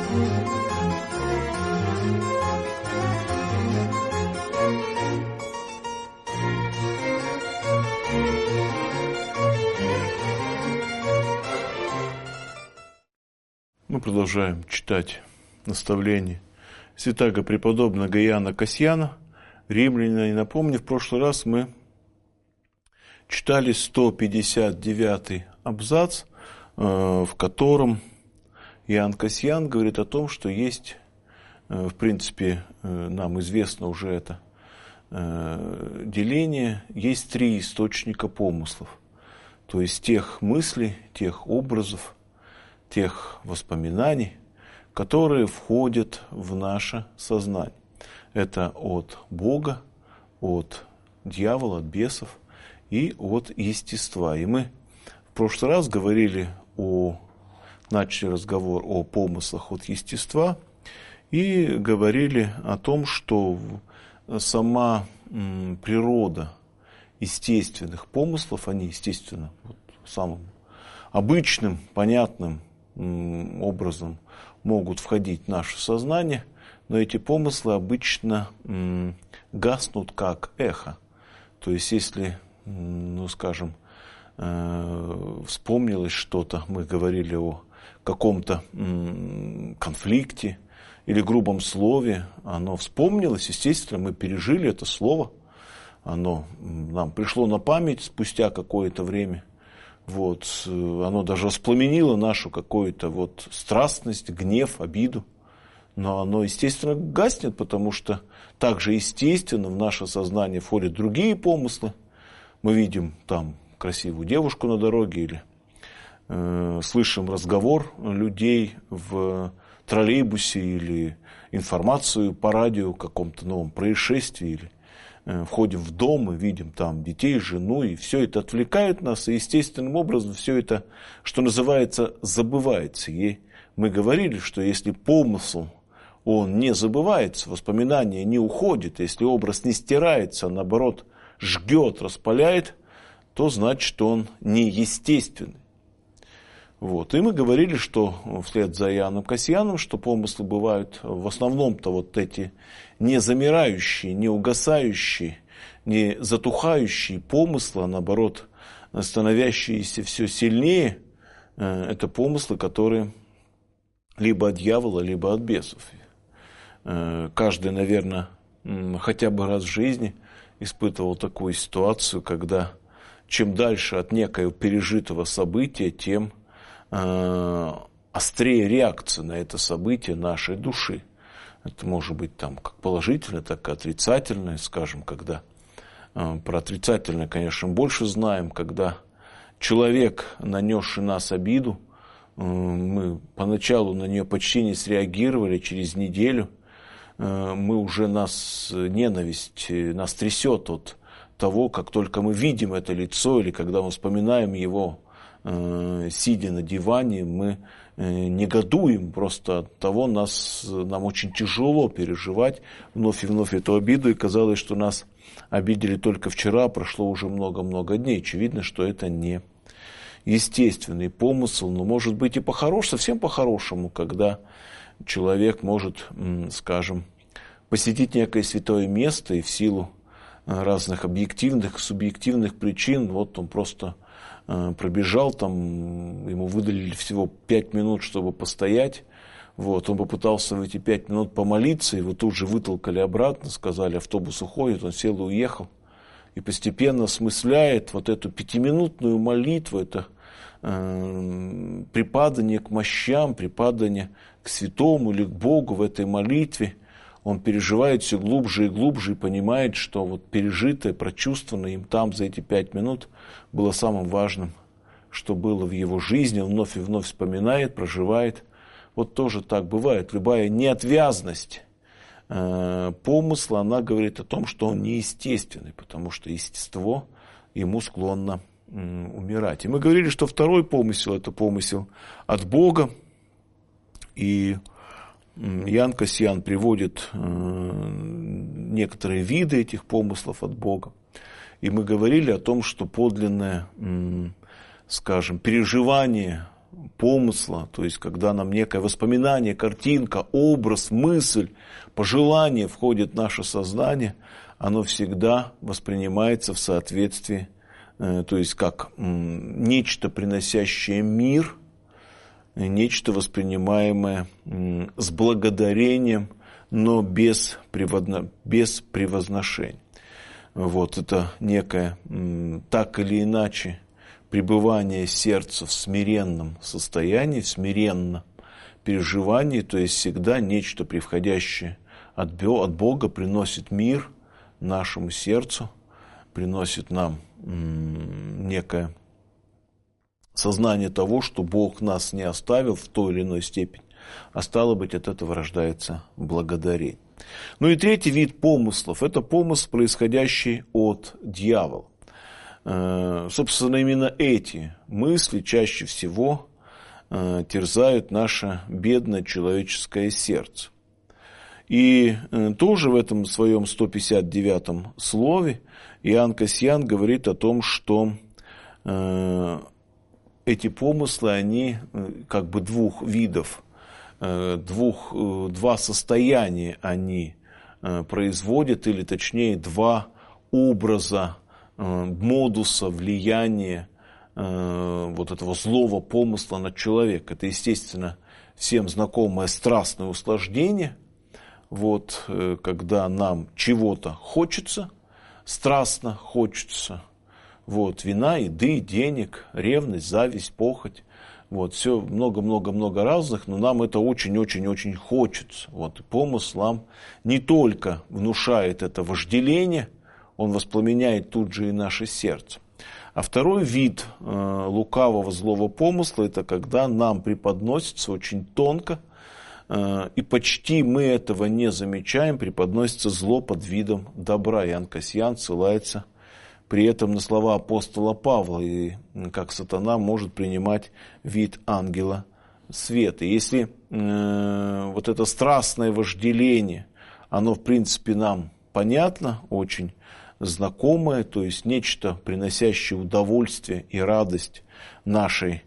Мы продолжаем читать наставления святаго преподобного Иоанна Касьяна, римлянина. И напомню, в прошлый раз мы читали 159-й абзац, в котором Иоанн Касьян говорит о том, что есть, в принципе, нам известно уже это деление, есть три источника помыслов, то есть тех мыслей, тех образов, тех воспоминаний, которые входят в наше сознание. Это от Бога, от дьявола, от бесов и от естества. И мы в прошлый раз начали разговор о помыслах от естества и говорили о том, что сама природа естественных помыслов, они, естественно, самым обычным, понятным образом могут входить в наше сознание, но эти помыслы обычно гаснут как эхо. То есть, если, скажем, вспомнилось что-то, мы говорили о каком-то конфликте или грубом слове, оно вспомнилось, естественно, мы пережили это слово, оно нам пришло на память спустя какое-то время. Оно даже воспламенило нашу какую-то страстность, гнев, обиду. Но оно, естественно, гаснет, потому что также естественно в наше сознание входят другие помыслы. Мы видим там красивую девушку на дороге или слышим разговор людей в троллейбусе или информацию по радио о каком-то новом происшествии, или входим в дом и видим там детей, жену, и все это отвлекает нас, и естественным образом все это, что называется, забывается. И мы говорили, что если помысл, он не забывается, воспоминание не уходит, если образ не стирается, а наоборот жгет, распаляет, то значит, он неестественный. И мы говорили, что вслед за Иоанном Касьяном, что помыслы бывают в основном-то эти не замирающие, не угасающие, не затухающие помыслы, а наоборот становящиеся все сильнее. Это помыслы, которые либо от дьявола, либо от бесов. Каждый, наверное, хотя бы раз в жизни испытывал такую ситуацию, когда чем дальше от некоего пережитого события, тем острее реакция на это событие нашей души. Это может быть как положительное, так и отрицательное, скажем, когда про отрицательное, конечно, больше знаем, когда человек, нанесший нас обиду, мы поначалу на нее почти не среагировали, через неделю мы уже ненависть нас трясет от того, как только мы видим это лицо или когда мы вспоминаем его, сидя на диване, мы негодуем просто от того, нам очень тяжело переживать вновь и вновь эту обиду, и казалось, что нас обидели только вчера, прошло уже много-много дней. Очевидно, что это не естественный помысл, но может быть и совсем по-хорошему, когда человек может, скажем, посетить некое святое место и в силу разных объективных, субъективных причин, он просто пробежал, ему выделили всего 5 минут, чтобы постоять, он попытался в эти 5 минут помолиться, его тут же вытолкали обратно, сказали, автобус уходит, он сел и уехал. И постепенно осмысляет эту 5-минутную молитву, это припадание к мощам, припадание к святому или к Богу в этой молитве. Он переживает все глубже и глубже и понимает, что пережитое, прочувствованное им там за эти 5 минут было самым важным, что было в его жизни. Он вновь и вновь вспоминает, проживает. Тоже так бывает. Любая неотвязность помысла, она говорит о том, что он неестественный, потому что естество ему склонно умирать. И мы говорили, что второй помысел – это помысел от Бога. И Иоанн Касьян приводит некоторые виды этих помыслов от Бога. И мы говорили о том, что подлинное, скажем, переживание помысла, то есть когда нам некое воспоминание, картинка, образ, мысль, пожелание входит в наше сознание, оно всегда воспринимается в соответствии, то есть как нечто, приносящее мир, нечто воспринимаемое с благодарением, но без превозношения. Вот это некое, так или иначе, пребывание сердца в смиренном состоянии, в смиренном переживании, то есть всегда нечто, превходящее от Бога, приносит мир нашему сердцу, приносит нам некое сознание того, что Бог нас не оставил в той или иной степени, а стало быть, от этого рождается благодарение. Ну и третий вид помыслов – это помысл, происходящий от дьявола. Собственно, именно эти мысли чаще всего терзают наше бедное человеческое сердце. И тоже в этом своем 159-м слове Иоанн Кассиан говорит о том, что эти помыслы, они как бы двух видов, два состояния они производят, или точнее два образа, модуса влияния вот этого злого помысла на человека. Это, естественно, всем знакомое страстное услаждение. Вот, когда нам чего-то хочется, страстно хочется. Вот, вина, еды, денег, ревность, зависть, похоть. Вот, все много-много-много разных, но нам это очень-очень-очень хочется. Вот, помысл нам не только внушает это вожделение, он воспламеняет тут же и наше сердце. А второй вид лукавого злого помысла – это когда нам преподносится очень тонко, и почти мы этого не замечаем, преподносится зло под видом добра. Иоанн Кассиан ссылается при этом на слова апостола Павла, и как сатана может принимать вид ангела света. Если вот это страстное вожделение, оно в принципе нам понятно, очень знакомое, то есть нечто, приносящее удовольствие и радость нашей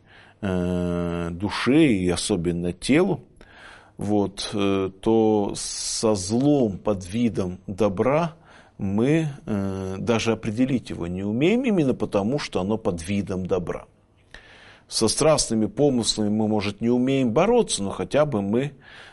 душе и особенно телу, вот, то со злом под видом добра мы даже определить его не умеем, именно потому, что оно под видом добра. Со страстными помыслами мы, может, не умеем бороться, но хотя бы мы,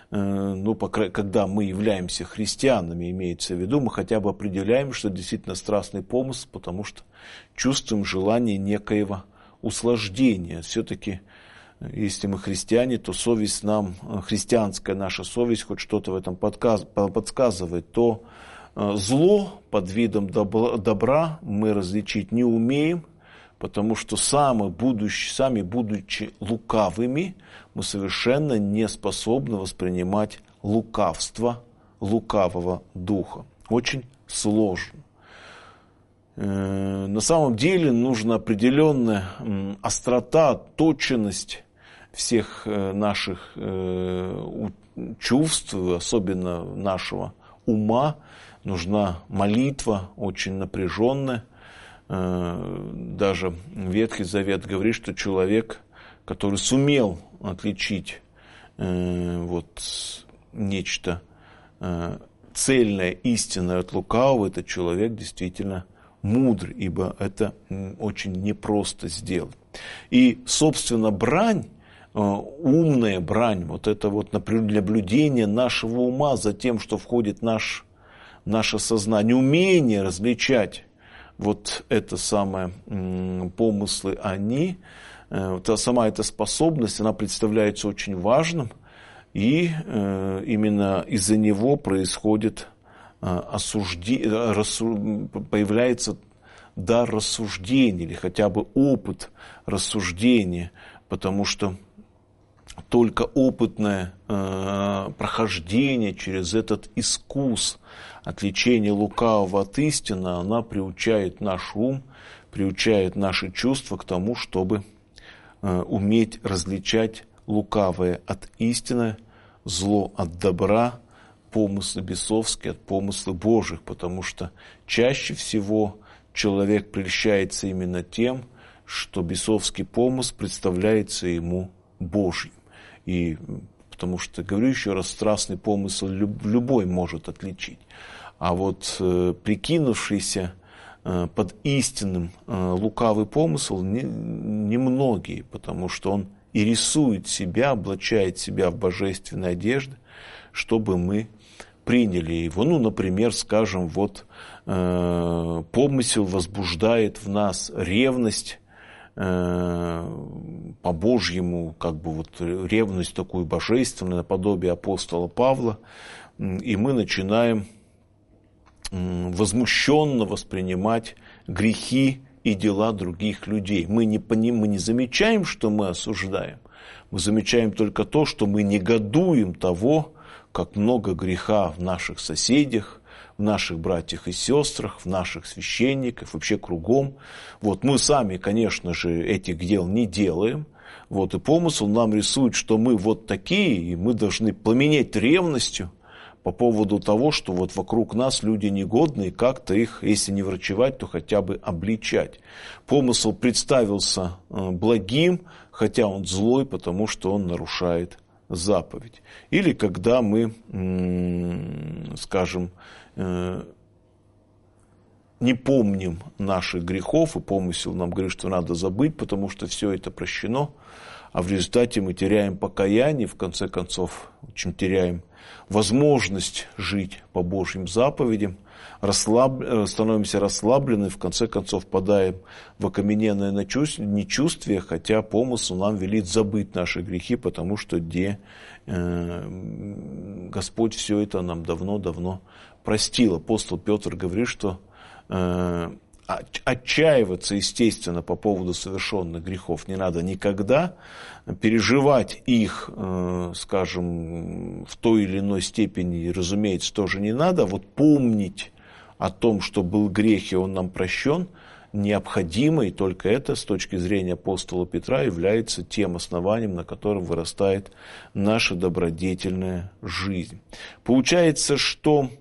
когда мы являемся христианами, имеется в виду, мы хотя бы определяем, что действительно страстный помысл, потому что чувствуем желание некоего услаждения. Все-таки, если мы христиане, то совесть нам, христианская наша совесть, хоть что-то в этом подсказывает, то зло под видом добра мы различить не умеем, потому что сами будучи лукавыми, мы совершенно не способны воспринимать лукавство лукавого духа. Очень сложно. На самом деле нужна определенная острота, точность всех наших чувств, особенно нашего ума. Нужна молитва очень напряженная. Даже Ветхий Завет говорит, что человек, который сумел отличить вот нечто цельное, истинное от лукавого, этот человек действительно мудр, ибо это очень непросто сделать. И, собственно, брань, умная брань, вот это вот наблюдение нашего ума за тем, что входит в наше сознание, умение различать вот это самое помыслы, сама эта способность, она представляется очень важным, и именно из-за него происходит появляется дар рассуждения или хотя бы опыт рассуждения, потому что только опытное прохождение через этот искус отличения лукавого от истины, она приучает наш ум, приучает наши чувства к тому, чтобы уметь различать лукавое от истины, зло от добра, помыслы бесовские от помыслов Божьих, потому что чаще всего человек прельщается именно тем, что бесовский помысл представляется ему Божьим. И потому что, говорю еще раз, страстный помысл любой может отличить. А вот прикинувшийся под истинным лукавый помысл немногие, потому что он и рисует себя, облачает себя в божественные одежды, чтобы мы приняли его. Ну, например, скажем, вот помысел возбуждает в нас ревность по-божьему, как бы вот ревность такую божественную, наподобие апостола Павла, и мы начинаем возмущенно воспринимать грехи и дела других людей. Мы не замечаем, что мы осуждаем, мы замечаем только то, что мы негодуем того, как много греха в наших соседях, в наших братьях и сестрах, в наших священниках, вообще кругом. Вот мы сами, конечно же, этих дел не делаем. Вот, и помысл нам рисует, что мы вот такие, и мы должны пламенеть ревностью по поводу того, что вот вокруг нас люди негодные, как-то их, если не врачевать, то хотя бы обличать. Помысл представился благим, хотя он злой, потому что он нарушает заповедь. Или когда мы, скажем, не помним наших грехов, и помысел нам говорит, что надо забыть, потому что все это прощено, а в результате мы теряем покаяние, в конце концов, очень теряем возможность жить по Божьим заповедям, становимся расслаблены, в конце концов впадаем в окамененное нечувствие, хотя помысл нам велит забыть наши грехи, потому что Господь все это нам давно-давно простил. Апостол Петр говорит, что отчаиваться, естественно, по поводу совершенных грехов не надо никогда, переживать их, скажем, в той или иной степени, разумеется, тоже не надо. Вот помнить о том, что был грех и он нам прощен, необходимо, и только это с точки зрения апостола Петра является тем основанием, на котором вырастает наша добродетельная жизнь. Получается, что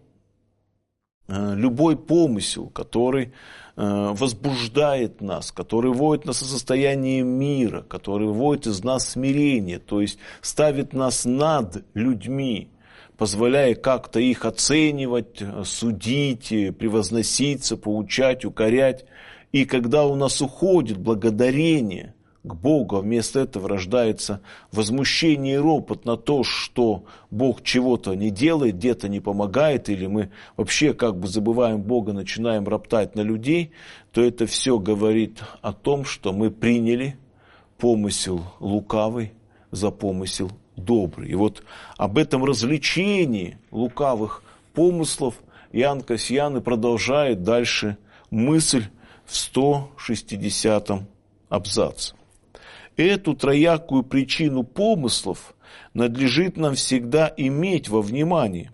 любой помысел, который возбуждает нас, который вводит нас в состояние мира, который вводит из нас смирение, то есть ставит нас над людьми, позволяя как-то их оценивать, судить, превозноситься, поучать, укорять. И когда у нас уходит благодарение к Богу, а вместо этого рождается возмущение и ропот на то, что Бог чего-то не делает, где-то не помогает, или мы вообще как бы забываем Бога, начинаем роптать на людей, то это все говорит о том, что мы приняли помысел лукавый за помысел добрый. И вот об этом развлечении лукавых помыслов Иоанн Кассиан и продолжает дальше мысль в 160-м абзаце. Эту троякую причину помыслов надлежит нам всегда иметь во внимании,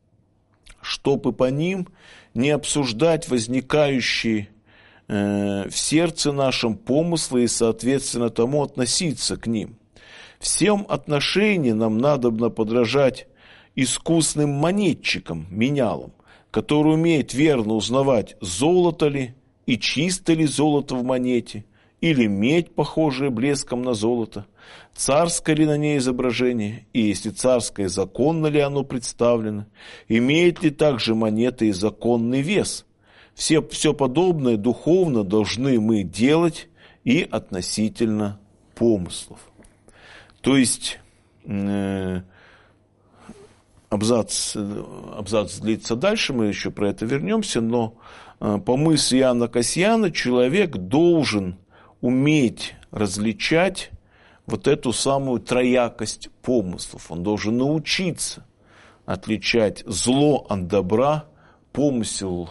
чтобы по ним не обсуждать возникающие в сердце нашем помыслы и, соответственно, тому относиться к ним. В всем отношении нам надобно подражать искусным монетчикам, менялам, которые умеют верно узнавать, золото ли и чисто ли золото в монете, или медь, похожая блеском на золото, царское ли на ней изображение, и если царское, законно ли оно представлено, имеет ли также монета и законный вес. Все подобное духовно должны мы делать и относительно помыслов. То есть абзац длится дальше, мы еще про это вернемся, но по мысли Иоанна Кассиана человек должен уметь различать вот эту самую троякость помыслов. Он должен научиться отличать зло от добра, помысел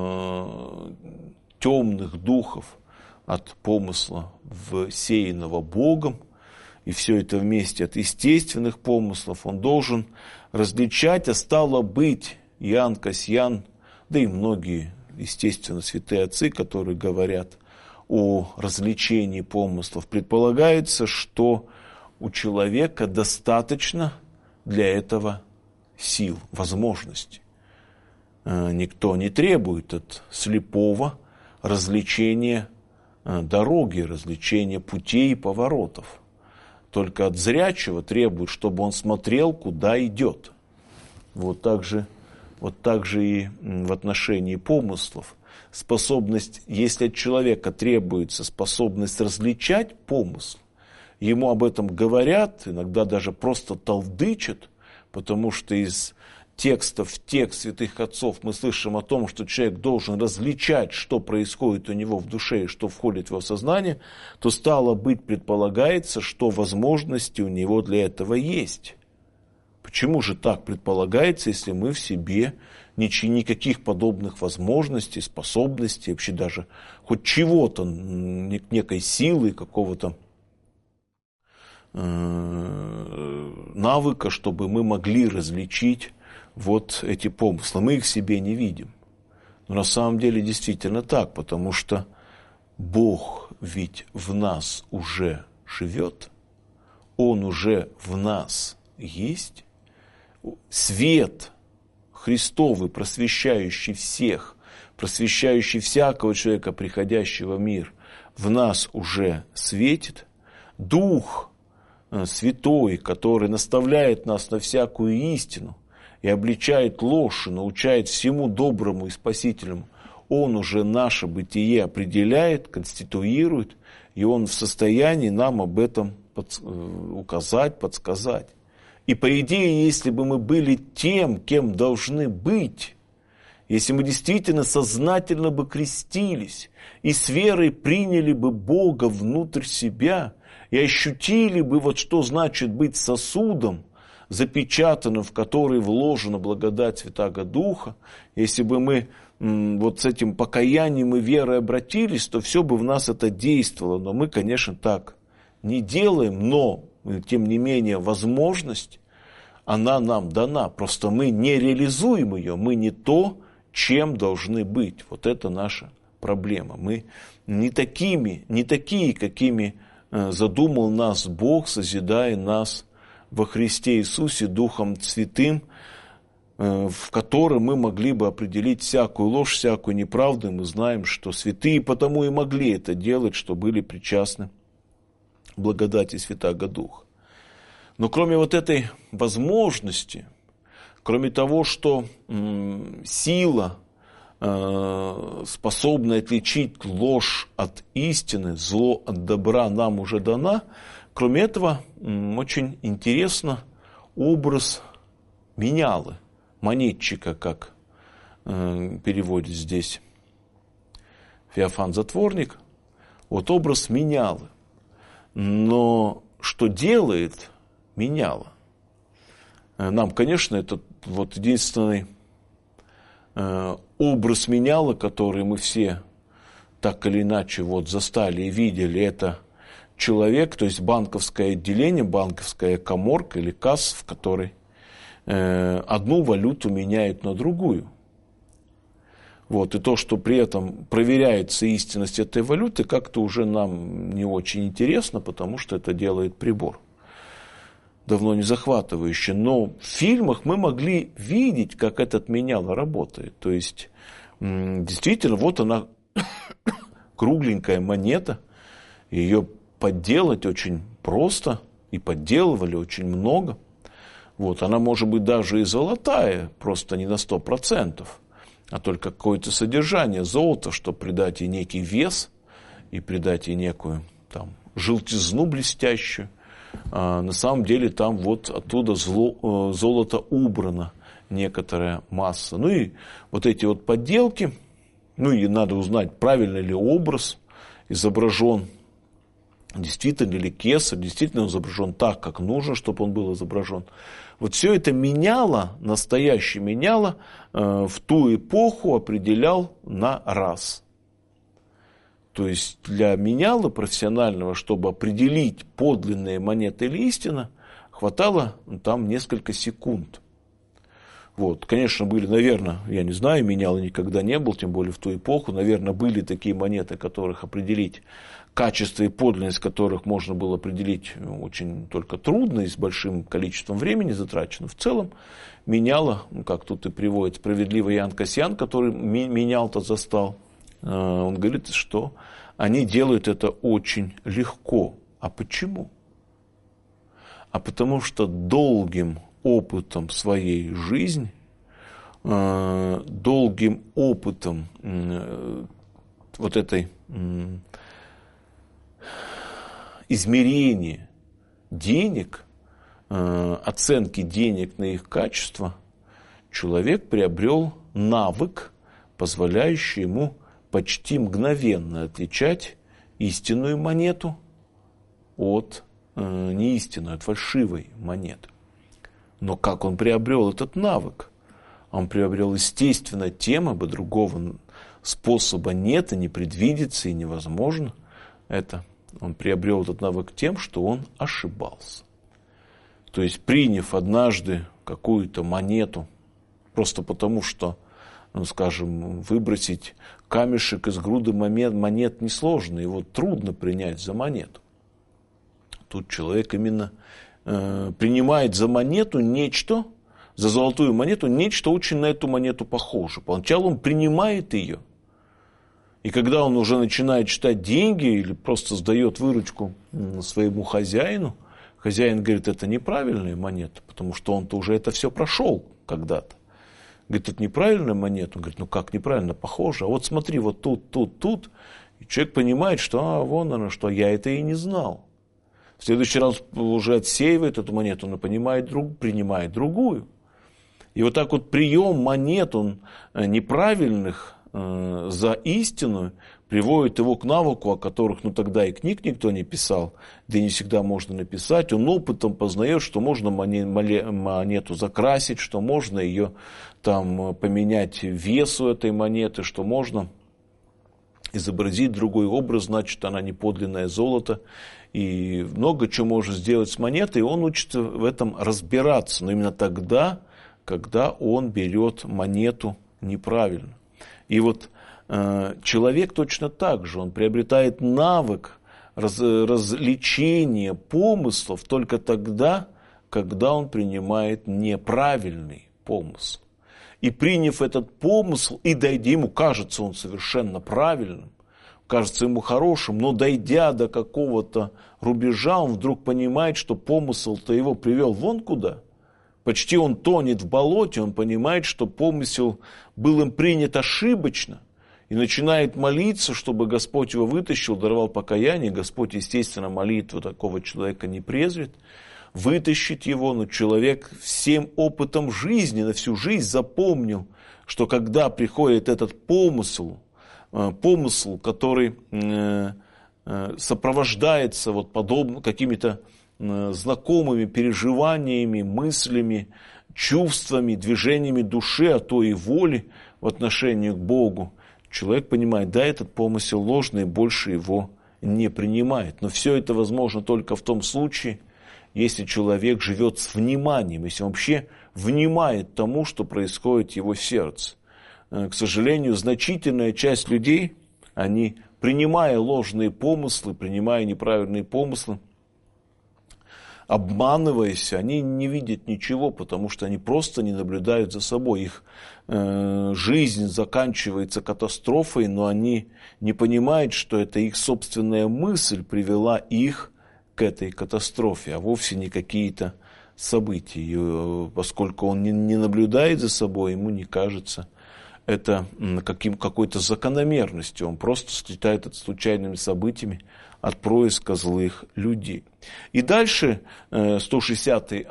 темных духов от помысла, сеянного Богом, и все это вместе от естественных помыслов. Он должен различать, а стало быть, Иоанн Кассиан, да и многие, естественно, святые отцы, которые говорят о развлечении помыслов, предполагается, что у человека достаточно для этого сил, возможностей. Никто не требует от слепого развлечения дороги, развлечения путей и поворотов. только от зрячего требует, чтобы он смотрел, куда идет. Вот так же и в отношении помыслов. Способность, если от человека требуется способность различать помысл, ему об этом говорят, иногда даже просто толдычат, потому что из текстов в текст святых отцов мы слышим о том, что человек должен различать, что происходит у него в душе и что входит в его сознание, то стало быть, предполагается, что возможности у него для этого есть. Почему же так предполагается, если мы в себе никаких подобных возможностей, способностей, вообще даже хоть чего-то, некой силы, какого-то навыка, чтобы мы могли различить вот эти помыслы. Мы их в себе не видим. Но на самом деле действительно так, потому что Бог ведь в нас уже живет, Он уже в нас есть. Свет Христовый, просвещающий всех, просвещающий всякого человека, приходящего в мир, в нас уже светит. Дух Святой, который наставляет нас на всякую истину и обличает ложь, и научает всему доброму и спасительному, Он уже наше бытие определяет, конституирует, и Он в состоянии нам об этом указать, подсказать. И по идее, если бы мы были тем, кем должны быть, если мы действительно сознательно бы крестились и с верой приняли бы Бога внутрь себя и ощутили бы, вот что значит быть сосудом, запечатанным, в который вложена благодать Святаго Духа, если бы мы вот с этим покаянием и верой обратились, то все бы в нас это действовало. Но мы, конечно, так не делаем, но тем не менее возможность, она нам дана. Просто мы не реализуем ее, мы не то, чем должны быть. Вот это наша проблема. Мы не такие, какими задумал нас Бог, созидая нас во Христе Иисусе Духом Святым, в котором мы могли бы определить всякую ложь, всякую неправду. И мы знаем, что святые потому и могли это делать, что были причастны благодати Святаго Духа. Но кроме вот этой возможности, кроме того, что сила, способная отличить ложь от истины, зло от добра, нам уже дана, кроме этого, очень интересно образ менялы, монетчика, как переводит здесь Феофан Затворник. Вот образ менялы. Но что делает меняла? Нам, конечно, это вот единственный образ меняла, который мы все так или иначе вот застали и видели, это человек, то есть банковское отделение, банковская каморка или касса, в которой одну валюту меняют на другую. Вот, и то, что при этом проверяется истинность этой валюты, как-то уже нам не очень интересно, потому что это делает прибор. Давно не захватывающий. Но в фильмах мы могли видеть, как этот меняло работает. То есть, действительно, вот она, кругленькая монета, ее подделать очень просто, и подделывали очень много. Вот, она может быть даже и золотая, просто не на 100%. А только какое-то содержание золота, чтобы придать ей некий вес и придать ей некую там желтизну блестящую. А на самом деле там вот оттуда золото убрано, некоторая масса. Ну и вот эти вот подделки, ну и надо узнать, правильно ли образ изображен, действительно ли кесарь, действительно он изображен так, как нужно, чтобы он был изображен. Вот все это меняло, настоящее меняло, в ту эпоху определял на раз. То есть для меняла профессионального, чтобы определить подлинные монеты или истина, хватало там несколько секунд. Вот. Конечно, были, наверное, я не знаю, меняла никогда не был, тем более в ту эпоху, наверное, были такие монеты, которых определить качество и подлинность которых можно было определить очень только трудно и с большим количеством времени затрачено. В целом меняло, как тут и приводит справедливый Ян Касьян, который менял-то застал, он говорит, что они делают это очень легко. А почему? а потому что долгим опытом своей жизни, долгим опытом вот этой измерения денег, оценки денег на их качество, человек приобрел навык, позволяющий ему почти мгновенно отличать истинную монету от неистинной, от фальшивой монеты. Но как он приобрел этот навык? Он приобрел, естественно, тем, ибо другого способа нет и не предвидится, и невозможно это. Он приобрел этот навык тем, что он ошибался. То есть, приняв однажды какую-то монету, просто потому что, скажем, выбросить камешек из груды монет несложно, его трудно принять за монету. Тут человек именно принимает за монету нечто, за золотую монету, нечто очень на эту монету похоже. Поначалу он принимает ее, и когда он уже начинает считать деньги или просто сдает выручку своему хозяину, хозяин говорит, это неправильная монета, потому что он-то уже это все прошел когда-то. Говорит, это неправильная монета. Он говорит, ну как неправильно, похоже. А вот смотри, вот тут. И человек понимает, что вон оно, что я это и не знал. В следующий раз уже отсеивает эту монету, но принимает другую. И вот так вот прием монет, он неправильных за истину, приводит его к навыку, о которых тогда и книг никто не писал, да и не всегда можно написать. Он опытом познает, что можно монету закрасить, что можно ее там поменять весу этой монеты, что можно изобразить другой образ, значит, она не подлинное золото. И много чего можно сделать с монетой, и он учится в этом разбираться. Но именно тогда, когда он берет монету неправильно. И вот человек точно так же, он приобретает навык развлечения помыслов только тогда, когда он принимает неправильный помысл. И приняв этот помысл, и дойдя, ему кажется он совершенно правильным, кажется ему хорошим, но дойдя до какого-то рубежа, он вдруг понимает, что помысл-то его привел вон куда. Почти он тонет в болоте, он понимает, что помысел был им принят ошибочно, и начинает молиться, чтобы Господь его вытащил, даровал покаяние. Господь, естественно, молитву такого человека не презрит, вытащит его, но человек всем опытом жизни, на всю жизнь запомнил, что когда приходит этот помысл, который сопровождается подобно какими-то знакомыми переживаниями, мыслями, чувствами, движениями души, а то и воли в отношении к Богу, человек понимает, да, этот помысел ложный, больше его не принимает. Но все это возможно только в том случае, если человек живет с вниманием, если он вообще внимает тому, что происходит в его сердце. К сожалению, значительная часть людей, они, принимая ложные помыслы, принимая неправильные помыслы, обманываясь, они не видят ничего, потому что они просто не наблюдают за собой. Их жизнь заканчивается катастрофой, но они не понимают, что это их собственная мысль привела их к этой катастрофе, а вовсе не какие-то события. И поскольку он не наблюдает за собой, ему не кажется это какой-то закономерностью. Он просто считает это случайными событиями от происка злых людей. И дальше 160-й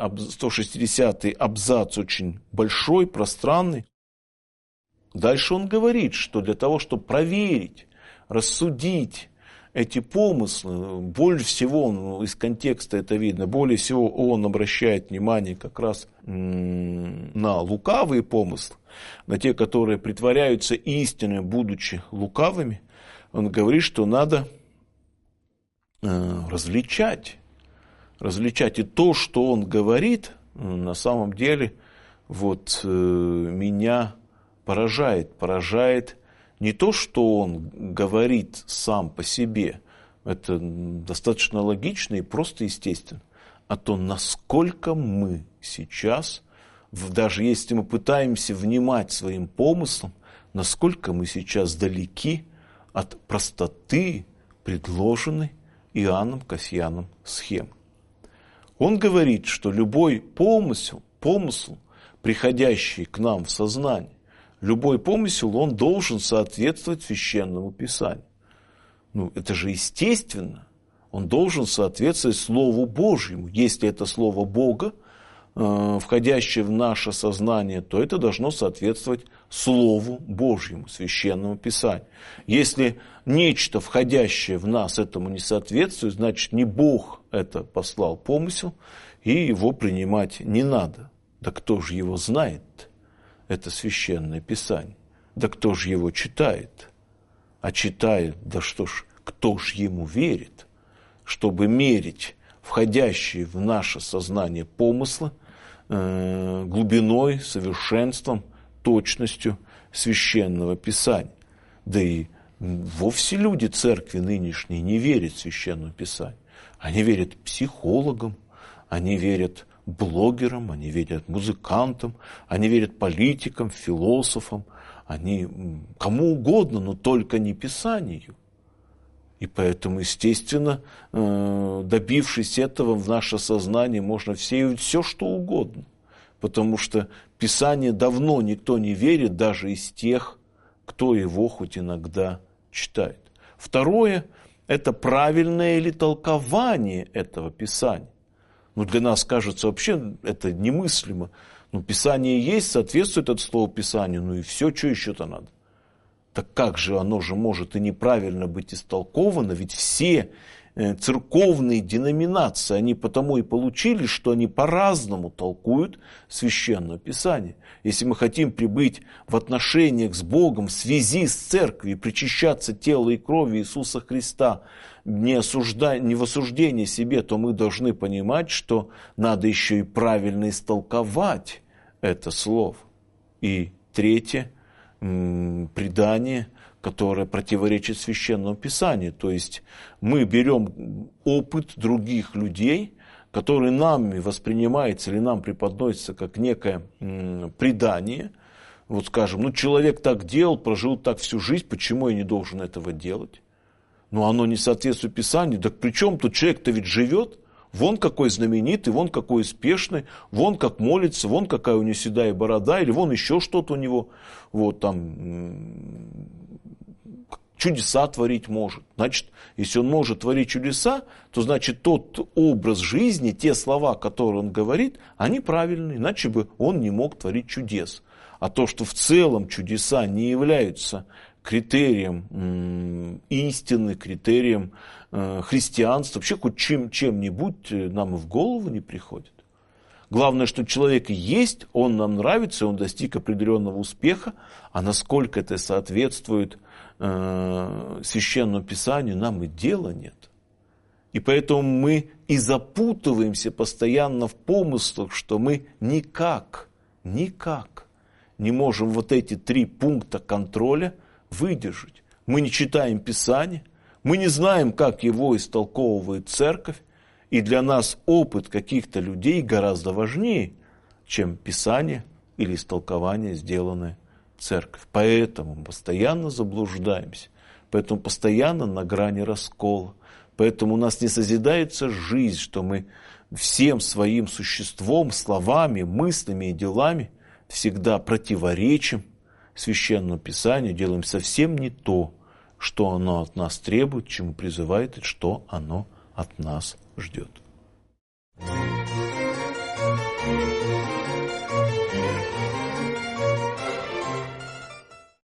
абзац очень большой, пространный. Дальше он говорит, что для того, чтобы проверить, рассудить эти помыслы, более всего, из контекста это видно, более всего он обращает внимание как раз на лукавые помыслы, на те, которые притворяются истинными, будучи лукавыми. Он говорит, что надо различать. И то, что он говорит, на самом деле, меня поражает не то, что он говорит сам по себе, это достаточно логично и просто естественно, а то, насколько мы сейчас, даже если мы пытаемся внимать своим помыслам, насколько мы сейчас далеки от простоты, предложенной Иоанном Кассианом схемы. Он говорит, что любой помысл, приходящий к нам в сознание, любой помысел, он должен соответствовать Священному Писанию. Это же естественно. Он должен соответствовать Слову Божьему. Если это Слово Бога, входящее в наше сознание, то это должно соответствовать Слову Божьему, Священному Писанию. Если нечто, входящее в нас, этому не соответствует, значит, не Бог это послал помысел, и его принимать не надо. Да кто же его знает, это Священное Писание? Да кто же его читает? А читает, да что ж, кто ж ему верит? Чтобы мерить входящие в наше сознание помыслы глубиной, совершенством, точностью Священного Писания. Да и вовсе люди церкви нынешней не верят в Священное Писание. Они верят психологам, они верят блогерам, они верят музыкантам, они верят политикам, философам, они кому угодно, но только не Писанию. И поэтому, естественно, добившись этого, в наше сознание можно всеять все, что угодно. Потому что Писание давно никто не верит, даже из тех, кто его хоть иногда читает. Второе – это правильное ли толкование этого Писания. Для нас кажется вообще это немыслимо. Писание есть, соответствует это слову Писанию, и все, что еще-то надо. Так как же оно же может и неправильно быть истолковано, ведь все церковные деноминации, они потому и получили, что они по-разному толкуют Священное Писание. Если мы хотим прибыть в отношениях с Богом в связи с церковью, причащаться тела и крови Иисуса Христа, не в осуждении себе, то мы должны понимать, что надо еще и правильно истолковать это слово. И третье, предание, которое противоречит Священному Писанию. То есть мы берем опыт других людей, который нами воспринимается или нам преподносится как некое предание. Вот скажем, человек так делал, прожил так всю жизнь, почему я не должен этого делать? Оно не соответствует Писанию. Так при чем тут человек-то ведь живет? Вон какой знаменитый, вон какой успешный, вон как молится, вон какая у него седая борода, или вон еще что-то у него, чудеса творить может. Значит, если он может творить чудеса, то значит тот образ жизни, те слова, которые он говорит, они правильные, иначе бы он не мог творить чудес. А то, что в целом чудеса не являются критерием истины, критерием христианства, вообще хоть чем-нибудь нам и в голову не приходит. Главное, что человек есть, он нам нравится, он достиг определенного успеха, а насколько это соответствует Священному Писанию, нам и дела нет. И поэтому мы и запутываемся постоянно в помыслах, что мы никак не можем вот эти 3 пункта контроля выдержать. Мы не читаем Писание, мы не знаем, как его истолковывает церковь, и для нас опыт каких-то людей гораздо важнее, чем Писание или истолкование, сделанное церковь. Поэтому мы постоянно заблуждаемся, поэтому постоянно на грани раскола, поэтому у нас не созидается жизнь, что мы всем своим существом, словами, мыслями и делами всегда противоречим Священному Писанию, делаем совсем не то, что оно от нас требует, чему призывает и что оно от нас ждет.